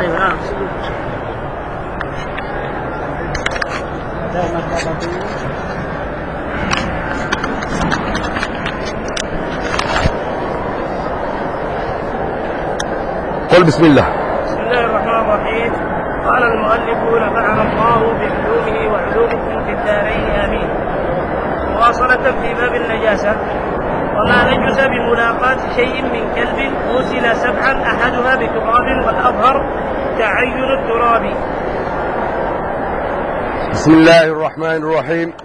أيوة نعم. قل بسم الله. بسم الله الرحمن الرحيم. قال المؤلف نفعنا الله بعلومه وعلومكم في الدارين آمين. مواصلة في باب النجاسة. وما نجس بملاقاة شيء من كلب غسل سبعا أحدها بتراب والأظهر تعين التراب. بسم الله الرحمن الرحيم.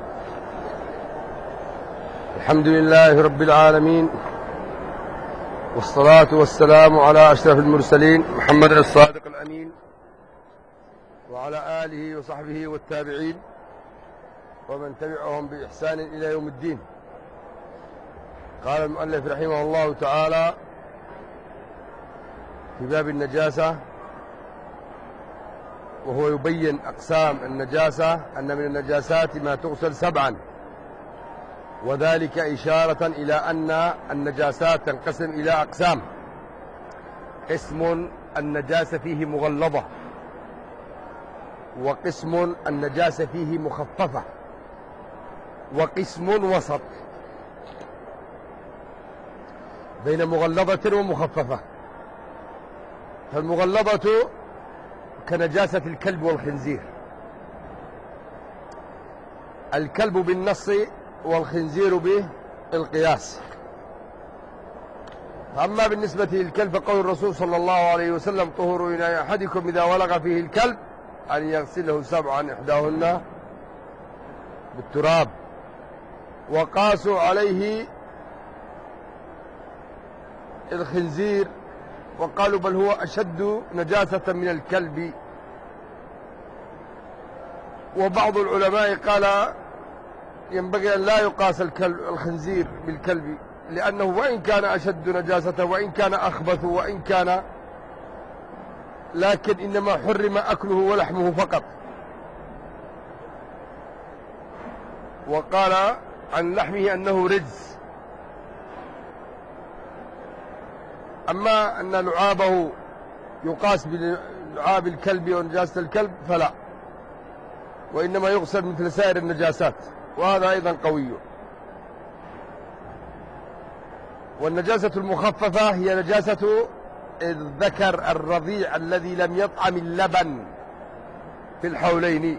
الحمد لله رب العالمين، والصلاة والسلام على أشرف المرسلين محمد الصادق الأمين وعلى آله وصحبه والتابعين ومن تبعهم بإحسان إلى يوم الدين. قال المؤلف رحمه الله تعالى في باب النجاسة، وهو يبين أقسام النجاسة، أن من النجاسات ما تغسل سبعا، وذلك إشارة إلى أن النجاسات تنقسم إلى أقسام. قسم النجاسة فيه مغلظة، وقسم النجاسة فيه مخففة، وقسم وسط بين مغلظة ومخففة. فالمغلظة كنجاسة الكلب والخنزير، الكلب بالنص والخنزير بالقياس. أما بالنسبة للكلب فقول الرسول صلى الله عليه وسلم: طهور إناء أحدكم إذا ولغ فيه الكلب أن يغسله سبعا إحداهن بالتراب. وقاسوا عليه الخنزير وقالوا بل هو أشد نجاسة من الكلب. وبعض العلماء قال ينبغي أن لا يقاس الخنزير بالكلب، لأنه وإن كان أشد نجاسة وإن كان أخبث وإن كان، لكن إنما حرم أكله ولحمه فقط. وقال عن لحمه أنه رجس. أما أن لعابه يقاس بلعاب الكلب ونجاسة الكلب فلا، وإنما يغسل مثل سائر النجاسات، وهذا أيضا قوي. والنجاسة المخففة هي نجاسة الذكر الرضيع الذي لم يطعم اللبن في الحولين،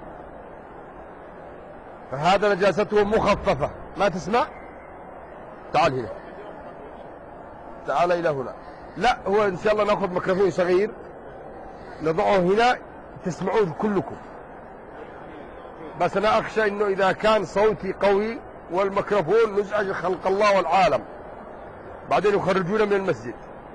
فهذا نجاسته مخففة. ما تسمع؟ تعال هنا، تعال إلى هنا. لا، هو إن شاء الله نأخذ ميكروفون صغير نضعه هنا تسمعوه كلكم، بس أنا أخشى إنه إذا كان صوتي قوي والميكروفون نزعج خلق الله والعالم، بعدين يخرجونا من المسجد.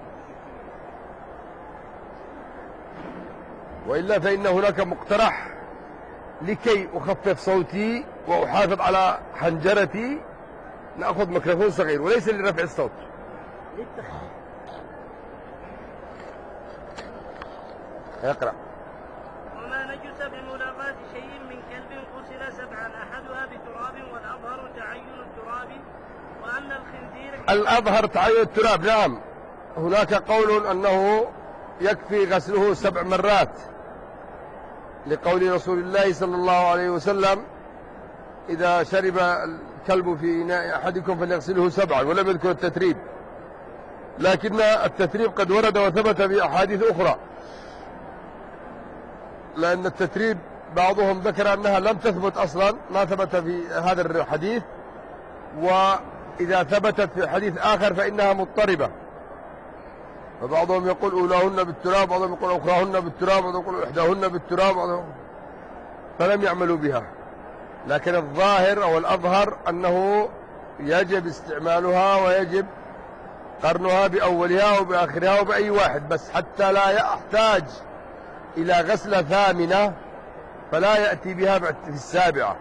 وإلا فإن هناك مقترح لكي أخفف صوتي وأحافظ على حنجرتي، نأخذ ميكروفون صغير وليس لرفع الصوت. اقرأ. وما نجس بملاقاة شيء من كلب غسل سبعا أحدها بتراب والأظهر تعين التراب. وأن الخنزير الأظهر تعين التراب، نعم. هناك قول أنه يكفي غسله 7 مرات، لقول رسول الله صلى الله عليه وسلم: إذا شرب الكلب في إناء أحدكم فليغسله 7، ولم يذكر التتريب. لكن التتريب قد ورد وثبت في أحاديث أخرى، لأن التتريب بعضهم ذكر أنها لم تثبت أصلا، ما ثبت في هذا الحديث، وإذا ثبتت في حديث آخر فإنها مضطربة. فبعضهم يقول أولاهن بالتراب، بعضهم يقول أخراهن بالتراب، بعضهم يقول إحداهن بالتراب، فلم يعملوا بها. لكن الظاهر أو الأظهر أنه يجب استعمالها ويجب قرنها بأولها وبآخرها وبأي واحد، بس حتى لا يحتاج إلى غسلة ثامنة فلا يأتي بها في السابعة.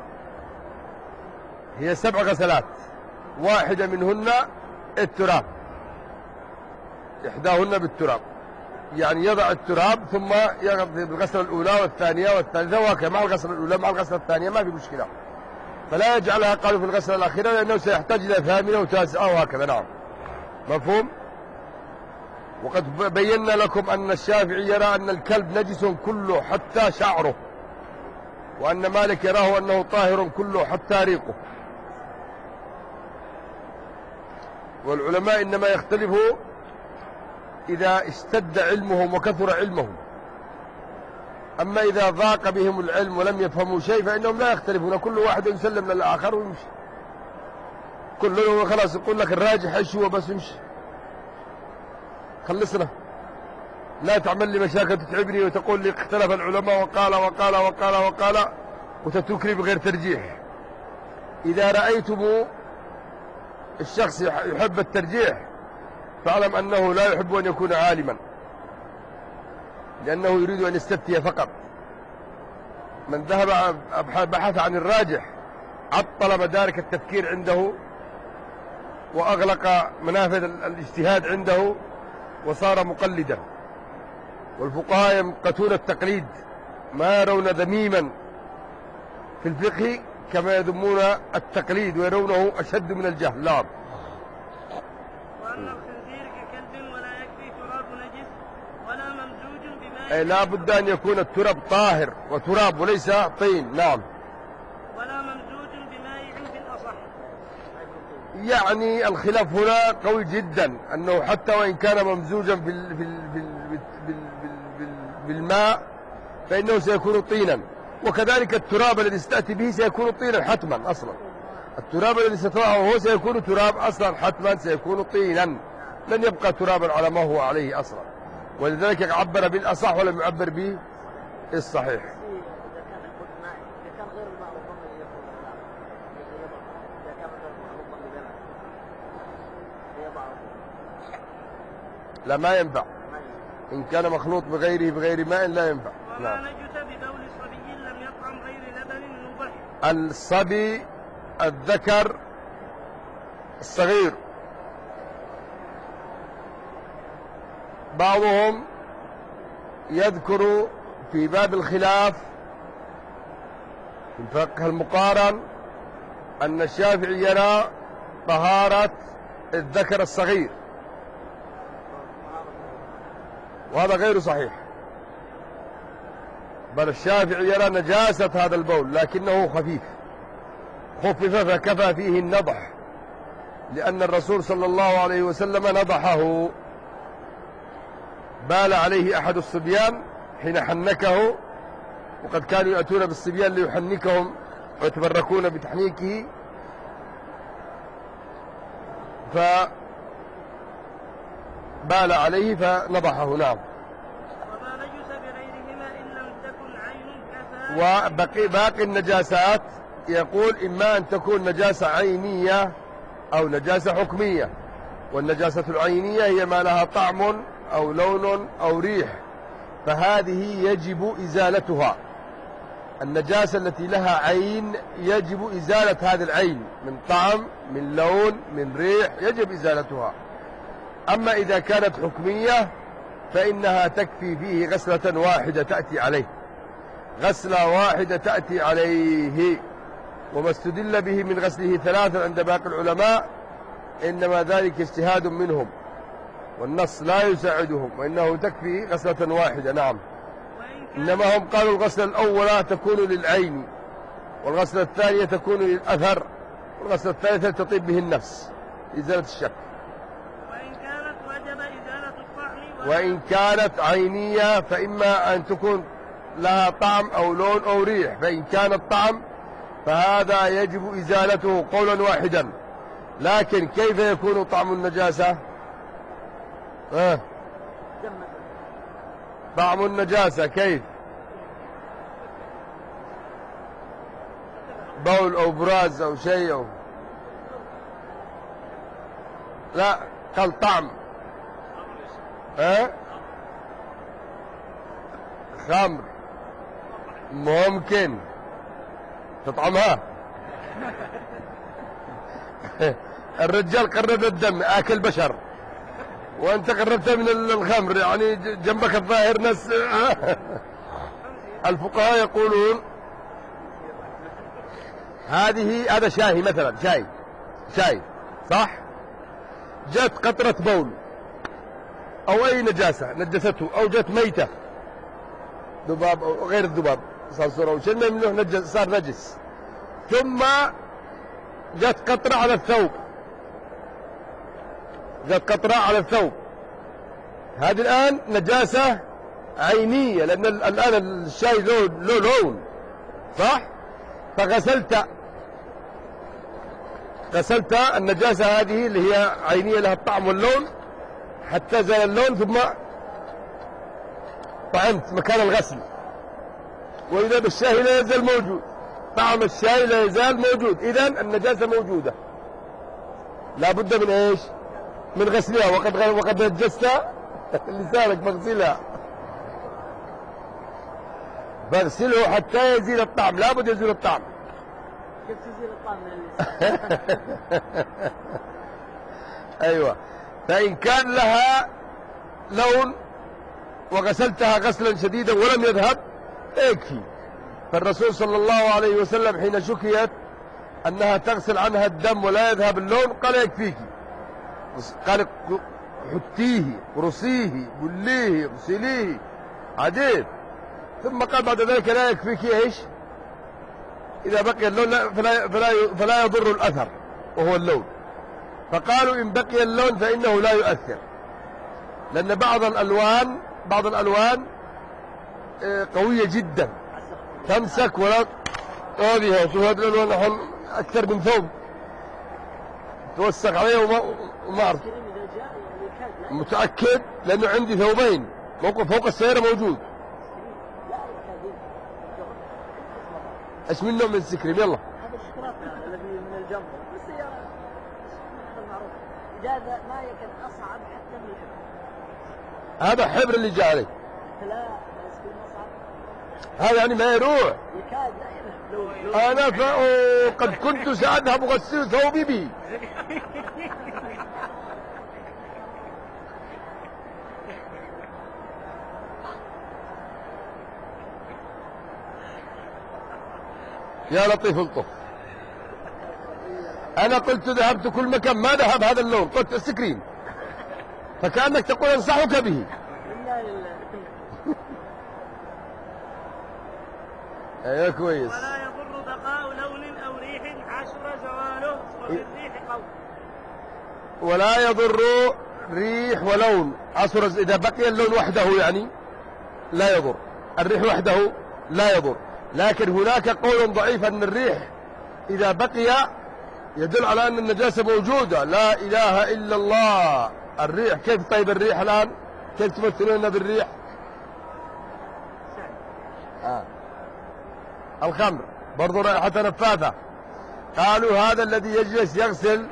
هي 7 غسلات، واحدة منهن التراب، إحداهن بالتراب، يعني يضع التراب ثم يغسل بالغسلة الأولى والثانية والثالثة وهكذا، مع الغسلة الأولى مع الغسلة الثانية ما في مشكلة، فلا يجعلها قالوا في الغسلة الأخيرة لأنه سيحتاج إلى 8 و9 وهكذا. نعم، مفهوم؟ وقد بينا لكم أن الشافعي يرى أن الكلب نجس كله حتى شعره، وأن مالك يراه أنه طاهر كله حتى ريقه. والعلماء إنما يختلفوا إذا اشتد علمهم وكثر علمهم، أما إذا ضاق بهم العلم ولم يفهموا شيء فإنهم لا يختلفون، كل واحد يسلم للآخر ويمشي، كله خلاص يقول لك الراجح ايش هو، بس يمشي خلصنا، لا تعمل لي مشاكل تتعبني وتقول لي اختلف العلماء وقال وقال وقال وقال وتتركني بغير ترجيح. إذا رأيتم الشخص يحب الترجيح فاعلم أنه لا يحب أن يكون عالما، لأنه يريد أن يستفتي فقط. من ذهب بحث عن الراجح عطل مدارك التفكير عنده وأغلق منافذ الاجتهاد عنده وصار مقلدا. والفقهاء يمقتون التقليد، ما يرون ذميما في الفقه كما يذمون التقليد ويرونه أشد من الجهل. نعم. وأن الخنزير ككلب ولا يكفي تراب نجس ولا ممزوج بماء، أي لا بد أن يكون التراب طاهر وتراب وليس طين. نعم. ولا ممزوج بماء في الأصح. يعني الخلاف هنا قوي جدا، أنه حتى وإن كان ممزوجا بالماء فإنه سيكون طينا، وكذلك التراب الذي ستأتي به سيكون طينا حتما. أصلا التراب الذي ستضعه هو سيكون تراب أصلا حتما، سيكون طينا، لن يبقى ترابا على ما هو عليه أصلا. ولذلك عبر بالأصح ولم يعبر به الصحيح. لا ما ينفع، إن كان مخلوط بغير ماء لا ينفع. وما نجس ببول صبي لم يطعم غير لبن مبح. الصبي الذكر الصغير بعضهم يذكر في باب الخلاف في الفقه المقارن أن الشافعي يرى طهارة الذكر الصغير، وهذا غير صحيح، بل الشافعي يرى نجاسة هذا البول لكنه خفيف، خفف فكفى فيه النضح، لأن الرسول صلى الله عليه وسلم نضحه. بال عليه أحد الصبيان حين حنكه، وقد كانوا يأتون بالصبيان ليحنكهم ويتبركون بتحنيكه، فبال عليه فنضحه. نعم. وما نجس بغيرهما إن لم تكن عين كفى. وباقي النجاسات يقول إما أن تكون نجاسة عينية أو نجاسة حكمية، والنجاسة العينية هي ما لها طعم أو لون أو ريح، فهذه يجب إزالتها. النجاسة التي لها عين يجب إزالة هذه العين من طعم من لون من ريح، يجب إزالتها. أما إذا كانت حكمية فإنها تكفي فيه غسلة واحدة تأتي عليه، غسلة واحدة تأتي عليه. وما استدل به من غسله ثلاثا عند باقي العلماء إنما ذلك اجتهاد منهم، والنص لا يساعدهم، وإنه تكفي غسلة واحدة. نعم. إنما هم قالوا الغسلة الأولى تكون للعين، والغسلة الثانية تكون للأثر، والغسلة الثالثة تطيب به النفس إزالة الشك. وإن كانت وجب إزالة الطعم. وإن كانت عينية فإما أن تكون لها طعم أو لون أو ريح، فإن كان الطعم فهذا يجب إزالته قولا واحدا. لكن كيف يكون طعم النجاسة؟ طعم النجاسة كيف؟ بول أو براز أو شيء أو لا، قال طعم. خمر ممكن تطعمها. الرجال قرب الدم آكل بشر، وأنت قربت من الخمر، يعني جنبك الظاهر ناس. الفقهاء يقولون هذا شاهي مثلا، شاي صح، جت قطرة بول أو أي نجاسة نجسته أو جت ميتة ذباب أو غير الذباب صرصور أو شيء منه صار نجس، ثم جت قطرة على الثوب، جت قطرة على الثوب، هذه الآن نجاسة عينية، لأن الآن الشاي له لون صح؟ فغسلت النجاسة هذه اللي هي عينية لها الطعم واللون حتى زال اللون، ثم طعمت مكان الغسل، وإذا بالشاي لا يزال موجود، طعم الشاي لا يزال موجود، إذن النجاسة موجودة، لا بد من إيش؟ من غسلها. وقد نجست لسانك، مغسلها، فاغسله حتى يزيل الطعم، لا بد يزيل الطعم. كيف تزيل الطعم من اللسان؟ أيوة، فإن كان لها لون وغسلتها غسلا شديدا ولم يذهب يكفي. فالرسول صلى الله عليه وسلم حين شكيت أنها تغسل عنها الدم ولا يذهب اللون قال يكفيك، قال حتيه رصيه بليه اغسليه عديد، ثم قال بعد ذلك لا يكفيك ايش؟ إذا بقي اللون فلا يضر الأثر وهو اللون. فقالوا إن بقي اللون فإنه لا يؤثر، لأن بعض الألوان قوية جدا تمسك ولا هذه الألوان أكثر من ثوب توسخ عليه وما أعرف. متأكد لأنه عندي ثوبين فوق السيارة موجود. ايش منه من السكريم؟ يلا هذا الشوكولاتة الذي من الجنب بالسيارة، هذا المعروف، إجازة ما يكاد أصعب حتى من الحبر. هذا حبر اللي جاء عليه، لا السكريم أصعب، هذا يعني ما يروح. يكاد لا يذهب. أنا قد كنت سأذهب أغسل ثوبي به. يا لطيف الطف، أنا قلت ذهبت كل مكان ما ذهب هذا اللون، قلت السكرين، فكأنك تقول أنصحك به. أيوة كويس. ولا يضر بقاء لون أو ريح عشر زواله وفي الريح قول. ولا يضر ريح ولون عشر، إذا بقي اللون وحده يعني لا يضر، الريح وحده لا يضر، لكن هناك قول ضعيف أن الريح إذا بقي يدل على أن النجاسة موجودة. لا إله إلا الله، الريح كيف؟ طيب الريح الآن كيف تمثلون بالريح؟ الخمر برضو رائحة نفاثة. قالوا هذا الذي يجلس يغسل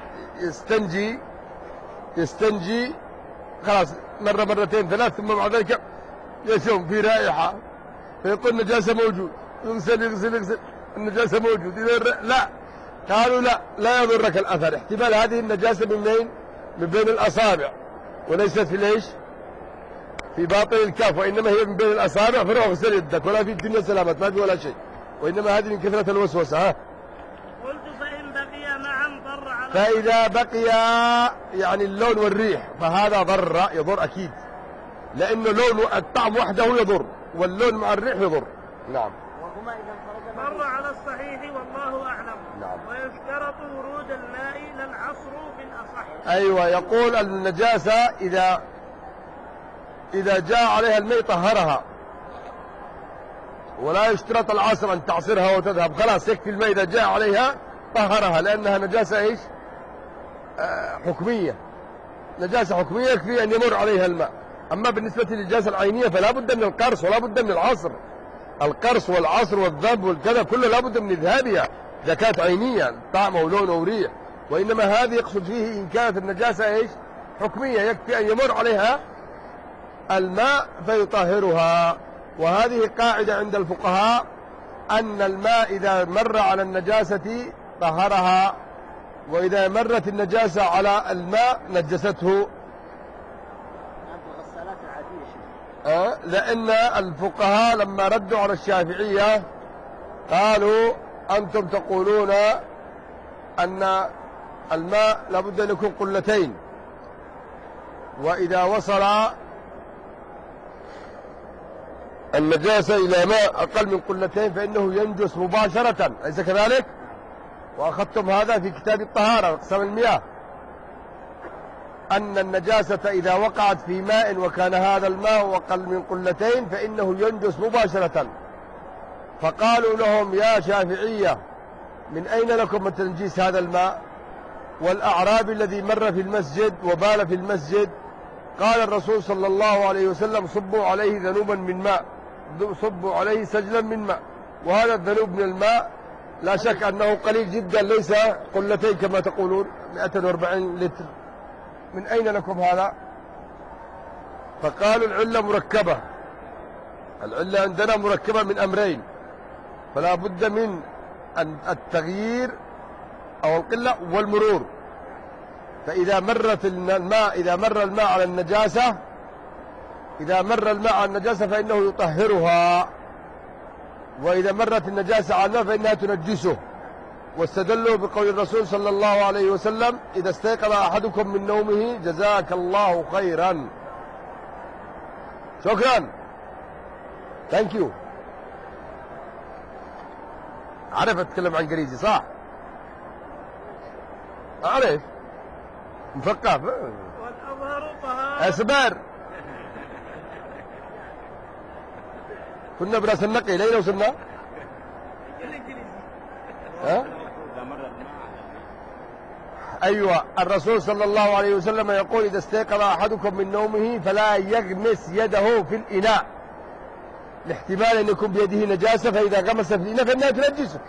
يستنجي خلاص مرة مرتين ثلاث، ثم بعد ذلك يشم في رائحة فيقول النجاسة موجود، يغسل النجاسة موجود. إذا لا، قالوا لا يضرك الأثر، احتمال هذه النجاسة من بين الأصابع وليست في ليش؟ في باطن الكف، وإنما هي من بين الأصابع، فروح اغسل يدك ولا في الدنيا سلامت، ما في ولا شيء، وإنما هذه من كثرة الوسوسة. قلت فإن بقي معا ضر على، فإذا بقي يعني اللون والريح فهذا يضر أكيد، لأنه لون الطعم وحده يضر واللون مع الريح يضر. نعم. وهما إذا انفرد مر على الصحيح والله أعلم. نعم. ويشترط ورود الماء للعصر في الأصح. أيوة، يقول النجاسة إذا جاء عليها الماء طهرها، ولا يشترط العصر أن تعصرها وتذهب، خلاص يكفي الماء إذا جاء عليها طهرها، لأنها نجاسة إيش؟ حكمية، نجاسة حكمية يكفي أن يمر عليها الماء. أما بالنسبة للنجاسة العينية فلا بد من القرص ولا بد من العصر، القرص والعصر والذب والكذا كله لا بد من إذهابها إذا كانت عينية طعم ولون وريح، وإنما هذه يقصد فيه إن كانت النجاسة إيش؟ حكمية، يكفي أن يمر عليها الماء فيطهرها. وهذه قاعدة عند الفقهاء أن الماء إذا مر على النجاسة طهرها، وإذا مرت النجاسة على الماء نجسته. لأن الفقهاء لما ردوا على الشافعية قالوا أنتم تقولون أن الماء لابد أن يكون قلتين، وإذا وصل النجاسة إلى ماء أقل من قلتين فإنه ينجس مباشرة، أليس كذلك؟ وأخذتم هذا في كتاب الطهارة أقسام المياه، أن النجاسة إذا وقعت في ماء وكان هذا الماء أقل من قلتين فإنه ينجس مباشرة. فقالوا لهم يا شافعية من أين لكم من تنجيس هذا الماء؟ والأعرابي الذي مر في المسجد وبال في المسجد قال الرسول صلى الله عليه وسلم صبوا عليه ذنوبا من ماء، صبوا عليه سجلا من ماء، وهذا الذنوب من الماء لا شك أنه قليل جدا، ليس قلتين كما تقولون 140 لتر. من أين لكم هذا؟ فقالوا العلة مركبة، العلة عندنا مركبة من أمرين، فلا بد من التغيير أو القلة والمرور. فإذا مرت الماء، إذا مر الماء على النجاسة، إذا مر الماء على النجاسة فإنه يطهرها، وإذا مرت النجاسة على الماء فإنها تنجسه. واستدلوا بقول الرسول صلى الله عليه وسلم إذا استيقظ أحدكم من نومه جزاك الله خيرا. شكرا. ثانك يو. عرف أتكلم عن انجليزي صح؟ أعرف مثقف. والأظهر طهارة. أصبر. كنا براس النقي لين وصلنا؟ ها؟ أيوة، الرسول صلى الله عليه وسلم يقول إذا استيقظ أحدكم من نومه فلا يغمس يده في الإناء، لاحتمال أن يكون بيده نجاسة، فإذا غمس في الإناء فإنها تنجسه.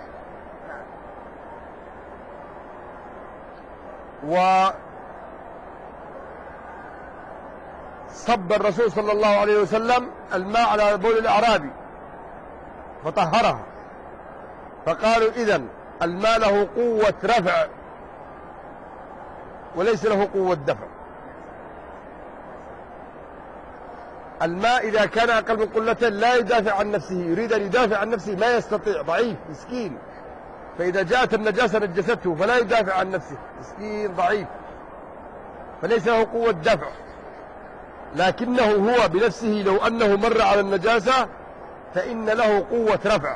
وصب الرسول صلى الله عليه وسلم الماء على بول الأعرابي فطهرها، فقالوا إذن الماء له قوة رفع وليس له قوة دفع. الماء إذا كان أقل من قلتين لا يدافع عن نفسه، يريد أن يدافع عن نفسه ما يستطيع، ضعيف مسكين، فإذا جاءت النجاسة نجسته فلا يدافع عن نفسه، مسكين ضعيف، فليس له قوة دفع. لكنه هو بنفسه لو أنه مر على النجاسة فإن له قوة رفع،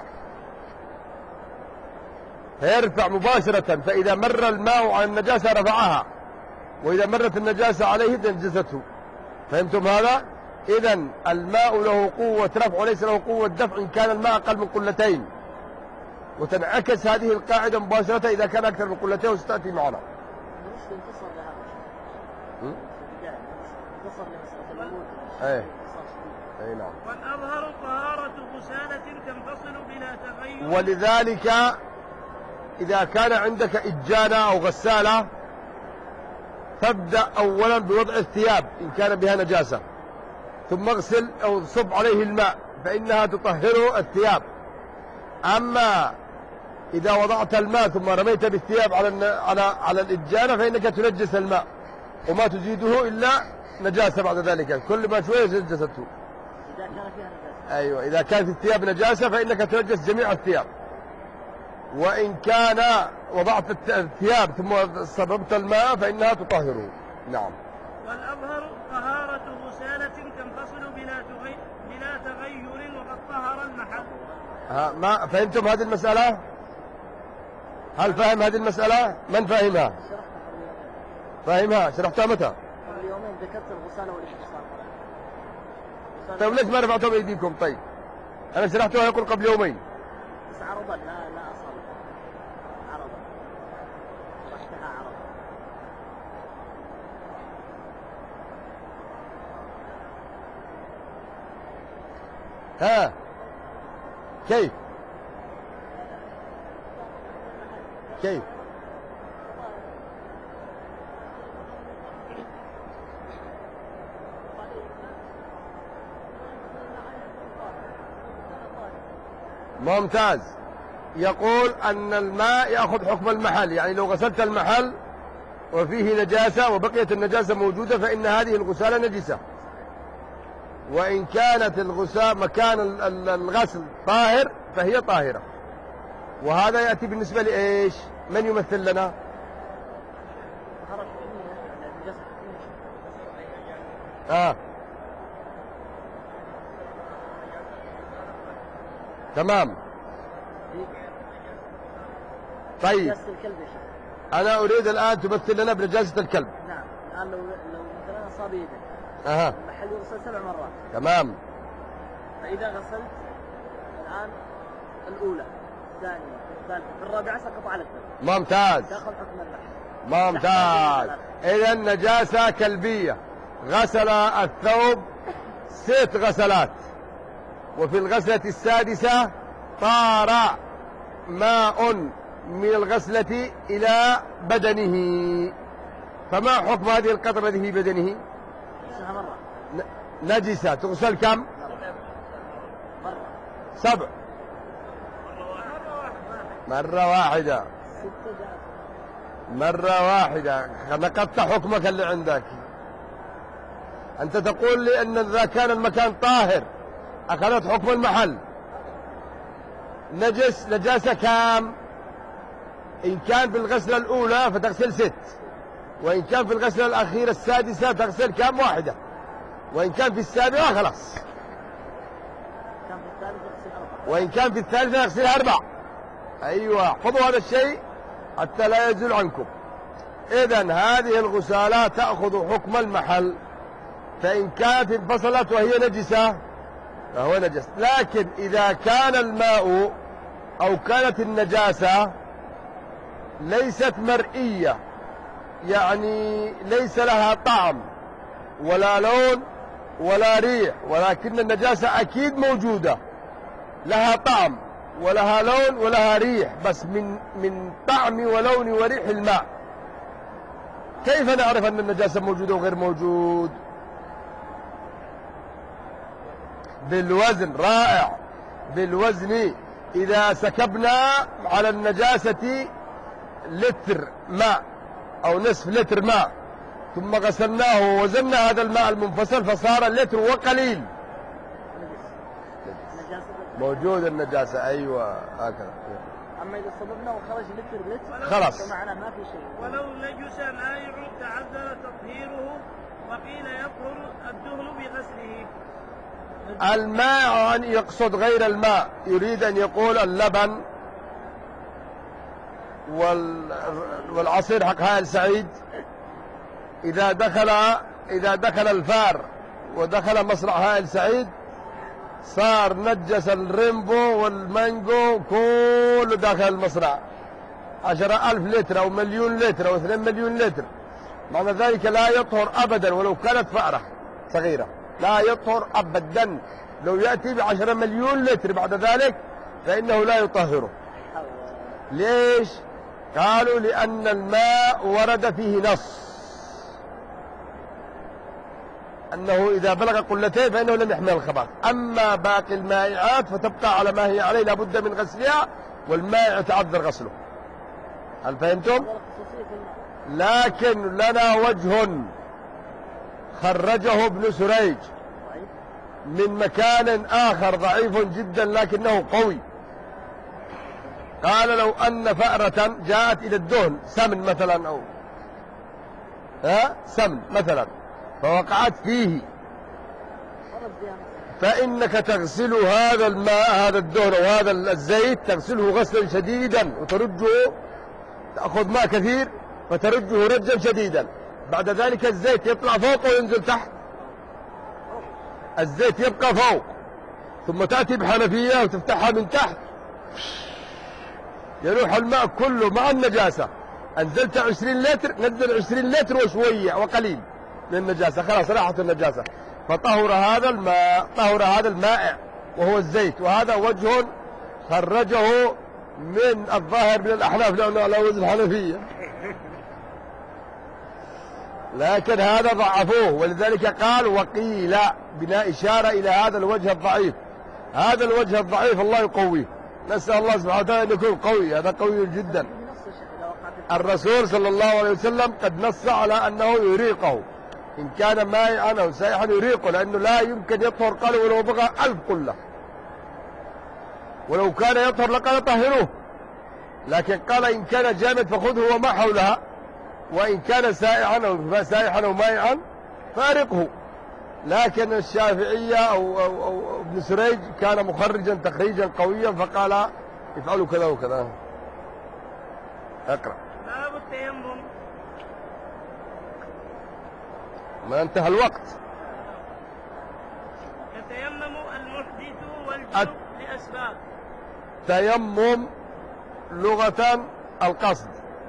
فيرفع مباشرة، فإذا مر الماء على النجاسة رفعها، وإذا مرت النجاسة عليه نجسته. فهمتم هذا؟ إذن الماء له قوة رفع وليس له قوة دفع إن كان الماء أقل من قلتين، وتنعكس هذه القاعدة مباشرة إذا كان أكثر من قلتين، وستأتي معنا. ايه اي نعم. والأظهر طهارة غسالة تنفصل بلا تغير. ولذلك إذا كان عندك إجانة أو غسالة فابدأ أولا بوضع الثياب إن كان بها نجاسة، ثم اغسل أو صب عليه الماء فإنها تطهر الثياب. أما إذا وضعت الماء ثم رميت بالثياب على الإجانة فإنك تنجس الماء، وما تزيده إلا نجاسة بعد ذلك، كل ما شوية نجسته. إذا كان فيها نجاسة. أيوة، إذا كانت الثياب نجاسة فإنك تنجس جميع الثياب. وإن كان وضعت الثياب ثم صببت الماء فإنها تطهره. نعم. والأظهر طهارة غسالة تنفصل بلا تغير وقد طهر المحل. ما فهمتم هذه المسألة؟ هل فهم هذه المسألة؟ من فاهمها؟ فاهمها؟ شرحتها متى؟ قبل يومين ذكرت الغسالة والاغتسال. طيب ليش ما رفعتم أيديكم؟ طيب أنا شرحتها يقول قبل يومين. بس عرضا لا أصل عرضا رحتها عرضا. ها كيف ممتاز. يقول أن الماء يأخذ حكم المحل، يعني لو غسلت المحل وفيه نجاسة وبقيت النجاسة موجودة فإن هذه الغسالة نجسة، وإن كانت مكان الغسل طاهر فهي طاهرة. وهذا يأتي بالنسبة لإيش؟ من يمثل لنا؟ تمام. طيب نجاسة الكلب يا شيخ. أنا أريد الآن تمثل لنا بنجاسة الكلب. نعم. الآن لو مثلا أصاب يده. المحل يغسل 7 مرات. تمام. فإذا غسلت الآن الأولى، الثانية، الثالثة، في الرابعة سقط على الثالث. ممتاز. تأخذ حكم المحل. ممتاز. إذا نجاسة كلبية، غسل الثوب 6 غسلات، وفي الغسلة السادسة طار ماء من الغسلة إلى بدنه، فما حكم هذه القطرة التي في بدنه؟ غسلها مرة. نجسة تغسل كم؟ مرة. 7. مرة واحدة. 6 جاءت. مرة واحدة. نقضت حكمك اللي عندك. أنت تقول لي أن إذا كان المكان طاهر أخذت حكم المحل. نجاسة كام؟ إن كان في الغسلة الأولى فتغسل 6، وإن كان في الغسلة الأخيرة السادسة تغسل كام؟ 1، وإن كان في السابعة خلاص، كان في الثالثة يغسل 4، وإن كان في الثالثة يغسل 4. أيوة، خذوا هذا الشيء حتى لا يزول عنكم. إذن هذه الغسالة تأخذ حكم المحل، فإن كانت انفصلت وهي نجسة فهو نجس. لكن إذا كان الماء أو كانت النجاسة ليست مرئية، يعني ليس لها طعم ولا لون ولا ريح، ولكن النجاسة أكيد موجودة، لها طعم ولها لون ولها ريح، بس من طعم ولون وريح الماء، كيف نعرف أن النجاسة موجودة وغير موجود؟ بالوزن. رائع. بالوزن. إذا سكبنا على النجاسة لتر ماء أو نصف لتر ماء ثم غسلناه ووزنا هذا الماء المنفصل فصار اللتر وقليل، موجود النجاسة. أيوة هكذا. أما إذا صببنا وخرج لتر خلاص فمعناه ما في شيء. ولو نجس مائع تعذر تطهيره، وقيل يطهر الدهن بغسله. الماء أن يقصد غير الماء، يريد أن يقول اللبن والعصير حق هائل سعيد. إذا دخل الفار ودخل مصرع هائل سعيد صار نجس الريمبو والمانجو كله داخل المصرع، 10,000 لتر أو 1,000,000 لتر أو 2,000,000 لتر. معنى ذلك لا يطهر أبدا ولو كانت فأرة صغيرة، لا يطهر أبدا. لو يأتي ب10 مليون لتر بعد ذلك فإنه لا يطهره. ليش؟ قالوا لأن الماء ورد فيه نص أنه إذا بلغ قلتين فإنه لم يحمل الخبث. أما باقي المائعات فتبقى على ما هي عليه، لابد من غسلها، والمائع يتعذر غسله. هل فهمتم؟ لكن لنا وجه خرجه ابن سريج من مكان آخر ضعيف جدا لكنه قوي. قال لو أن فأرة جاءت إلى الدهن، سمن مثلا أو سمن مثلا، فوقعت فيه، فإنك تغسل هذا الماء، هذا الدهن وهذا الزيت، تغسله غسلا شديدا وترجه، تأخذ ماء كثير فترجه رجا شديدا. بعد ذلك الزيت يطلع فوق وينزل تحت، الزيت يبقى فوق، ثم تأتي بحنفية وتفتحها من تحت، يروح الماء كله مع النجاسة. أنزلت 20 لتر، نزل 20 لتر وشوية وقليل من النجاسة، خلاص راحت النجاسة، فطهر هذا الماء، طهر هذا المائع وهو الزيت. وهذا وجه خرجه من الظاهر من الأحناف لأنه على وزن حنفية، لكن هذا ضعفوه، ولذلك قال وقيل بنا إشارة إلى هذا الوجه الضعيف. هذا الوجه الضعيف الله يقويه، نسأل الله سبحانه وتعالى أن يكون قوي، هذا قوي جدا. الرسول صلى الله عليه وسلم قد نص على أنه يريقه، إن كان مائعا أو سائحا يريقه، لأنه لا يمكن يطهر، قال ولو بغى 1000 قلة، ولو كان يطهر لقال طهروه، لكن قال إن كان جامد فخذه وما حولها، وإن كان سائحا أو مائعا فارقه. لكن الشافعية أو ابن سريج كان مخرجا تخريجا قويا فقال افعلوا كذا وكذا. اقرأ. باب التيمم. ما انتهى الوقت. يتيمم المحدث والجنب لأسباب. تيمم لغة القصد،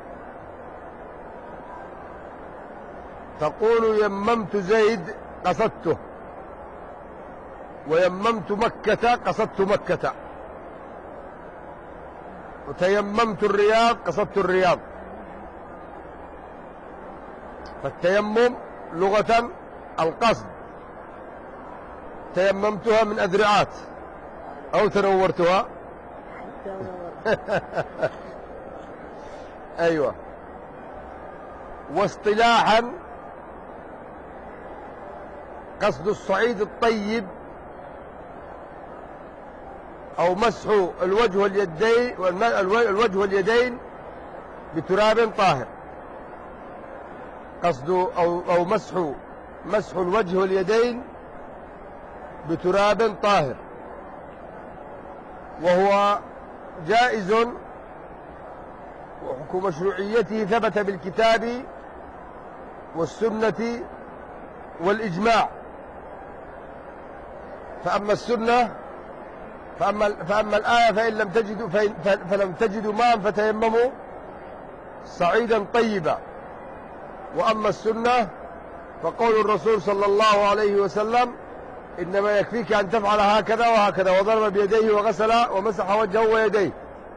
تقول يممت زيد قصدته، ويممت مكة قصدت مكة، وتيممت الرياض قصدت الرياض. فالتيمم لغة القصد. تيممتها من أذرعات أو تنورتها. أيوة. واصطلاحا قصد الصعيد الطيب أو مسح الوجه واليدين بتراب طاهر. قصد أو مسح الوجه واليدين بتراب طاهر، وهو جائز، وحكم مشروعيته ثبت بالكتاب والسنة والإجماع. فأما السنة فأما الآية فلم تجدوا ماء فتيمموا صعيدا طيبا. وأما السنة فقول الرسول صلى الله عليه وسلم إنما يكفيك أن تفعل هكذا وهكذا، وضرب بيديه وغسل ومسح وجهه ويديه.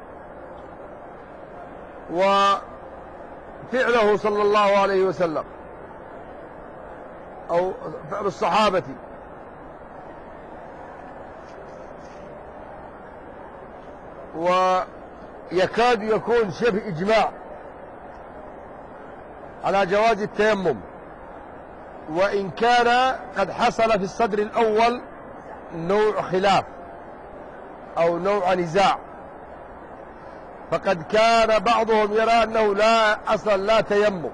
وفعله صلى الله عليه وسلم أو فعل الصحابة ويكاد يكون شبه إجماع على جواز التيمم، وإن كان قد حصل في الصدر الأول نوع خلاف أو نوع نزاع. فقد كان بعضهم يرى أنه لا تيمم،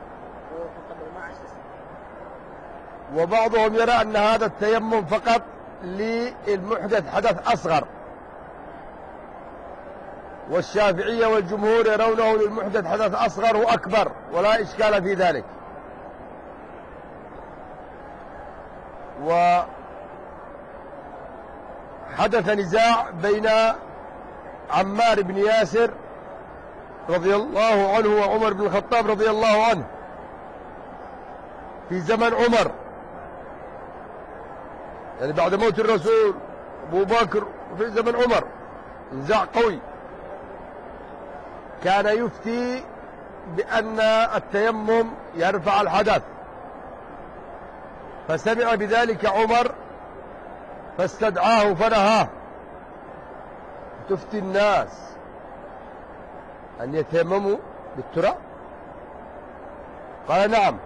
وبعضهم يرى أن هذا التيمم فقط للمحدث حدث أصغر. والشافعية والجمهور يرونه للمحدث حدث أصغر وأكبر، ولا إشكال في ذلك. وحدث نزاع بين عمار بن ياسر رضي الله عنه وعمر بن الخطاب رضي الله عنه في زمن عمر، يعني بعد موت الرسول أبو بكر، في زمن عمر نزاع قوي. كان يفتي بأن التيمم يرفع الحدث، فسمع بذلك عمر فاستدعاه فنهاه. تفتي الناس أن يتيمموا بالتراب؟ قال نعم.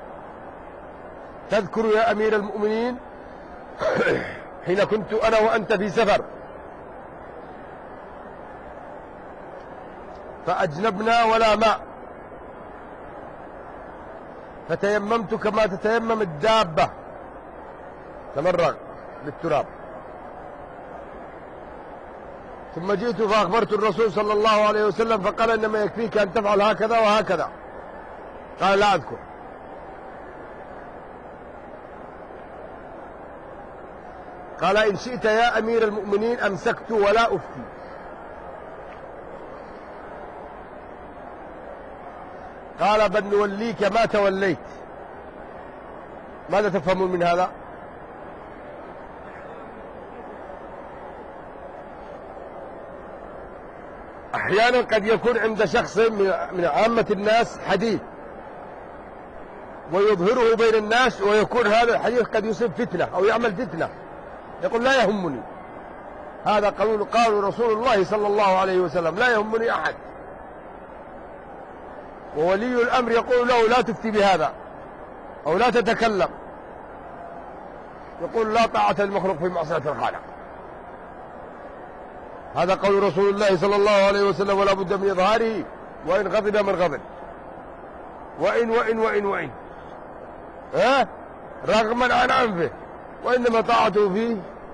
تذكر يا أمير المؤمنين حين كنت أنا وأنت في سفر فأجنبنا ولا ماء، فتيممت كما تتيمم الدابة، تمرغ بالتراب. ثم جئت فأخبرت الرسول صلى الله عليه وسلم فقال إنما يكفيك أن تفعل هكذا وهكذا. قال لا أذكر. قال إن شئت يا أمير المؤمنين أمسكت ولا أفتي. قال بل نوليك ما توليت. ماذا تفهمون من هذا؟ أحيانا قد يكون عند شخص من عامة الناس حديث ويظهره بين الناس، ويكون هذا الحديث قد يصيب فتنة أو يعمل فتنة، يقول لا يهمني، هذا قول رسول الله صلى الله عليه وسلم، لا يهمني أحد. وولي الأمر يقول له لا تفتي بهذا أو لا تتكلم، يقول لا طاعة للمخلوق في معصية الخالق. هذا قول رسول الله صلى الله عليه وسلم، ولا بد من إظهاره وإن غضب من غضب، وإن رغما عن أنفه، وإنما طاعته فيه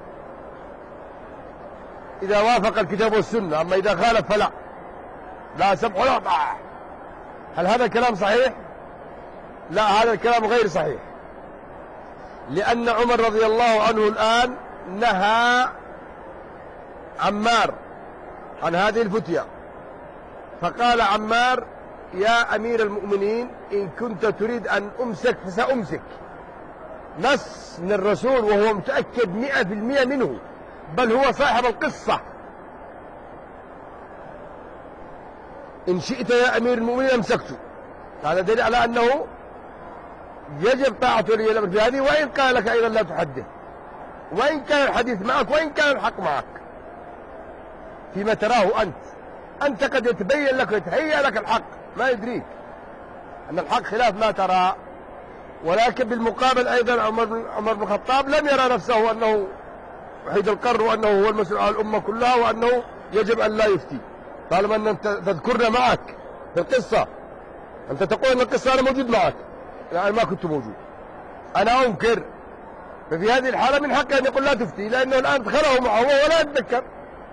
إذا وافق الكتاب والسنة، أما إذا خالف فلا، لا سمع ولا طاعة. هل هذا الكلام صحيح؟ لا، هذا الكلام غير صحيح، لأن عمر رضي الله عنه الآن نهى عمار عن هذه الفتية، فقال عمار: يا أمير المؤمنين، إن كنت تريد أن أمسك فسأمسك. نص من الرسول وهو متأكد 100% منه، بل هو صاحب القصة. إن شئت يا أمير المؤمنين أمسكته. هذا دليل على أنه يجب طاعة ولي الأمر في هذه، وإن قال لك أيضا لا تحدث، وإن كان الحديث معك، وإن كان الحق معك، فيما تراه أنت قد يتبين لك ويتهيأ لك الحق، ما يدريك أن الحق خلاف ما ترى. ولكن بالمقابل أيضا عمر بن الخطاب لم يرى نفسه أنه وحيد القرن، وأنه هو المسؤول عن الأمة كلها، وأنه يجب أن لا يفتي، طالما أن أنت تذكرنا معك في القصة. أنت تقول أن القصة أنا موجود معك، لا، أنا ما كنت موجود، أنا أنكر. ففي هذه الحالة من حقه أن يقول لا تفتي، لأنه الآن ادخله معه وهو لا يتذكر.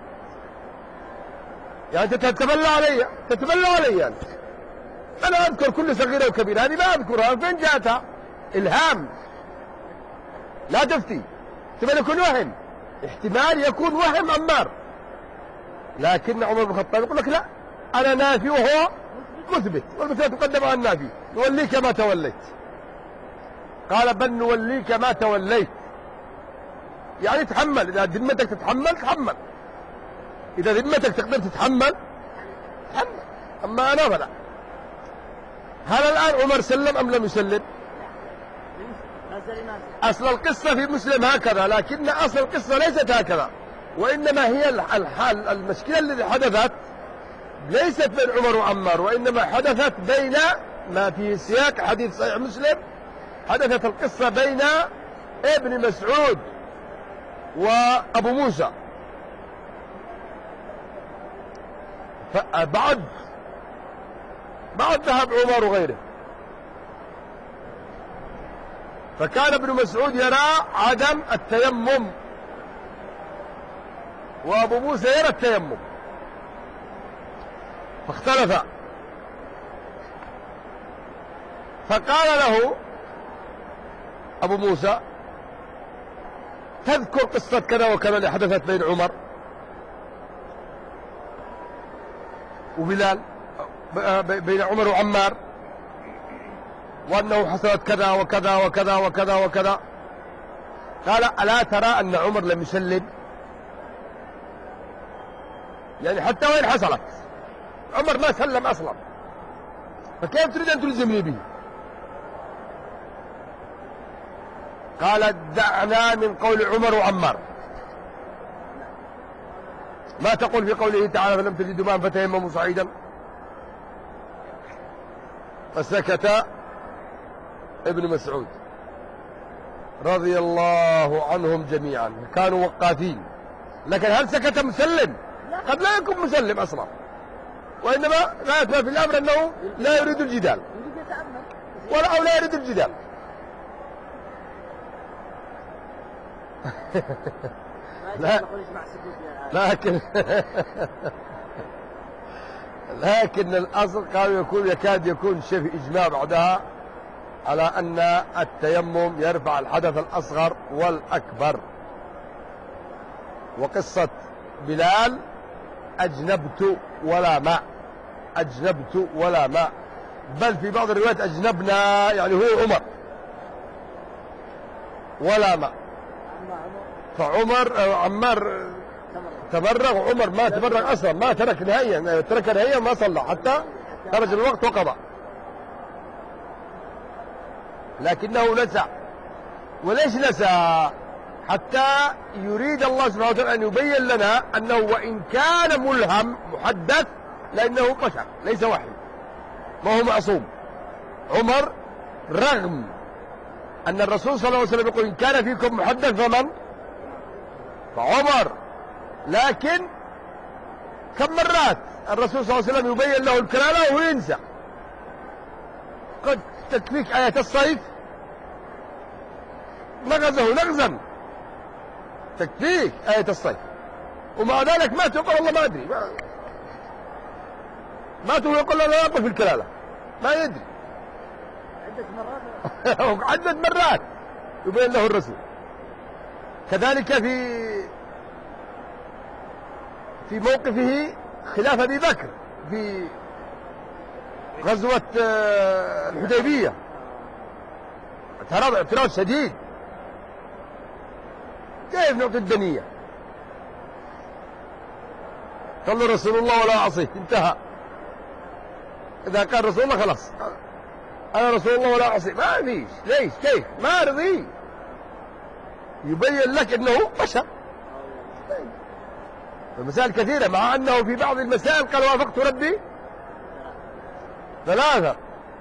يعني أنت تتبلى علي أنت. أنا أذكر كل صغيرة وكبيرة، هذه ما أذكرها، فين جاءتها؟ إلهام. لا تفتي، احتمال يكون وهم، احتمال يكون وهم عمار. لكن عمر بن الخطاب يقول لك لا، أنا نافي وهو مثبت، والمثبت تقدم على النافي. نوليك ما توليت. قال: بل نوليك ما توليت، يعني تحمل. إذا ذمتك تتحمل، إذا ذمتك تقدر تتحمل، أما أنا فلا. هل الآن عمر سلم أم لم يسلم؟ أصل القصة في مسلم هكذا، لكن أصل القصة ليست هكذا، وإنما هي الحال. المشكلة التي حدثت ليست بين عمر وعمار، وإنما حدثت بين ما في سياق حديث صحيح مسلم. حدثت القصة بين ابن مسعود وأبو موسى. بعد ذهب عمر وغيره، فكان ابن مسعود يرى عدم التيمم، وأبو موسى يرى التيمم، فاختلفا. فقال له أبو موسى: تذكر قصة كذا وكذا اللي حدثت بين عمر وبلال، بين عمر وعمار، وأنه حصلت كذا وكذا وكذا وكذا وكذا. قال: ألا ترى أن عمر لم يسلم؟ يعني حتى وين حصلت عمر ما سلم أصلا، فكيف تريد أن تلزمني به؟ قال: دعنا من قول عمر وعمار. ما تقول في قوله تعالى: فلم تجدوا ماء فتيمموا صعيدا؟ فسكت ابن مسعود رضي الله عنهم جميعا، كانوا وقافين. لكن هل سكت مسلم؟ قد لا يكون مسلم أصلا، وإنما غاية ما في الأمر أنه لا يريد الجدال، أو لا يريد الجدال. لكن الأصل قالوا يكاد يكون شبه إجماع بعدها على أن التيمم يرفع الحدث الأصغر والأكبر. وقصة بلال: أجنبت ولا ماء، بل في بعض الروايات أجنبنا، يعني هو عمر، ولا ماء. عمار تبرغ، عمر ما تبرغ أصلا، ما ترك نهائيا، ترك نهائيا، ما صلى حتى خرج الوقت وقضى. لكنه نسى. وليش نسى؟ حتى يريد الله سبحانه وتعالى أن يبين لنا أنه وإن كان ملهم محدث، لأنه بشر ليس وحي، ما هو معصوم. عمر رغم أن الرسول صلى الله عليه وسلم يقول: إن كان فيكم محدث فعمر، لكن كم مرات الرسول صلى الله عليه وسلم يبين له الكلام وهو ينسى. قد تكفيك آية الصيف نغزه نغزا تكفيك آية الصيف، ومع ذلك مات يقول والله ما أدري، مات ويقول لا يقف في الكلالة ما يدري عدة مرات عدة مرات يبين له الرسول. كذلك في موقفه خلاف أبي بكر في غزوة الحديبية، اعتراض شديد، كيف نعطي الدنية؟ قال له رسول الله ولا أعصيه، انتهى. إذا قال رسول الله خلاص أنا رسول الله ولا أعصيه، ما فيش. ليش؟ كيف؟ ما رضي. يبين لك أنه بشر. المسائل كثيرة، مع أنه في بعض المسائل قال وافقت ربي ثلاثة.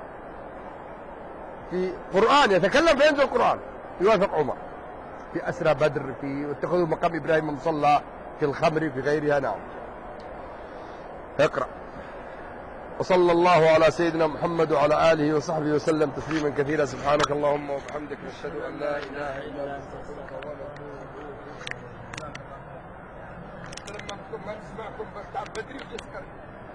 في قرآن يتكلم فينزل القرآن يوافق عمر، في أسرى بدر، في اتخذوا مقام إبراهيم مصلى، في الخمر، في غيرها. نعم. اقرأ. وصلى الله على سيدنا محمد وعلى آله وصحبه وسلم تسليما كثيرا. سبحانك اللهم وبحمدك نشهد أن لا إله إلا أنت نستغفرك ونتوب إليك. لما نسمعكم بتاع بدري وتسكر